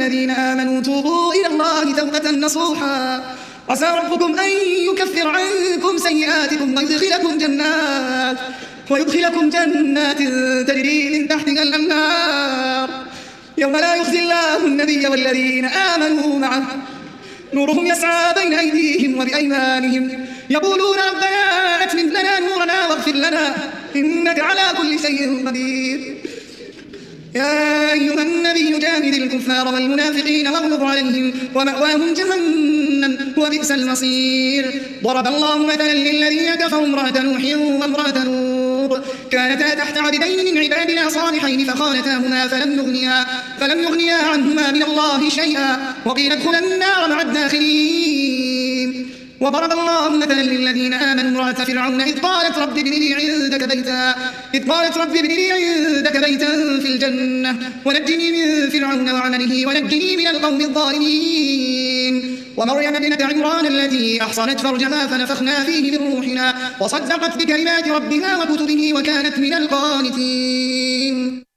الذين آمنوا توبوا إلى الله توبة نصوحا عسى ربكم أن يكفر عنكم سيئاتكم ويدخلكم جنات تجري من تحتها الأنهار يوم لا يخزي الله النبي والذين آمنوا معه نورهم يسعى بين أيديهم وبأيمانهم يقولون ربنا أتمم لنا نورنا واغفر لنا إنك على كل شيء قدير يا أيها النبي جاهد الكفار والمنافقين واغلظ عليهم ومأواهم جهنم وبئس المصير ضرب الله مثلا للذين كفروا امرأة نوح وامرأة لوط كانتا تحت عبدين من عبادنا صالحين فخانتاهما فلم يغنيا عنهما من الله شيئا وقيل ادخلا النار مع الداخلين وضرب الله مثلا للذين آمنوا امرأة فرعون إذ قالت رب ابن لي عندك بيتا في الجنة ونجني من فرعون وعمله ونجني من القوم الظالمين ومريم ابنة عمران التي أحصنت فرجها فنفخنا فيه من روحنا وصدقت بكلمات ربها وكتبه وكانت من القانتين.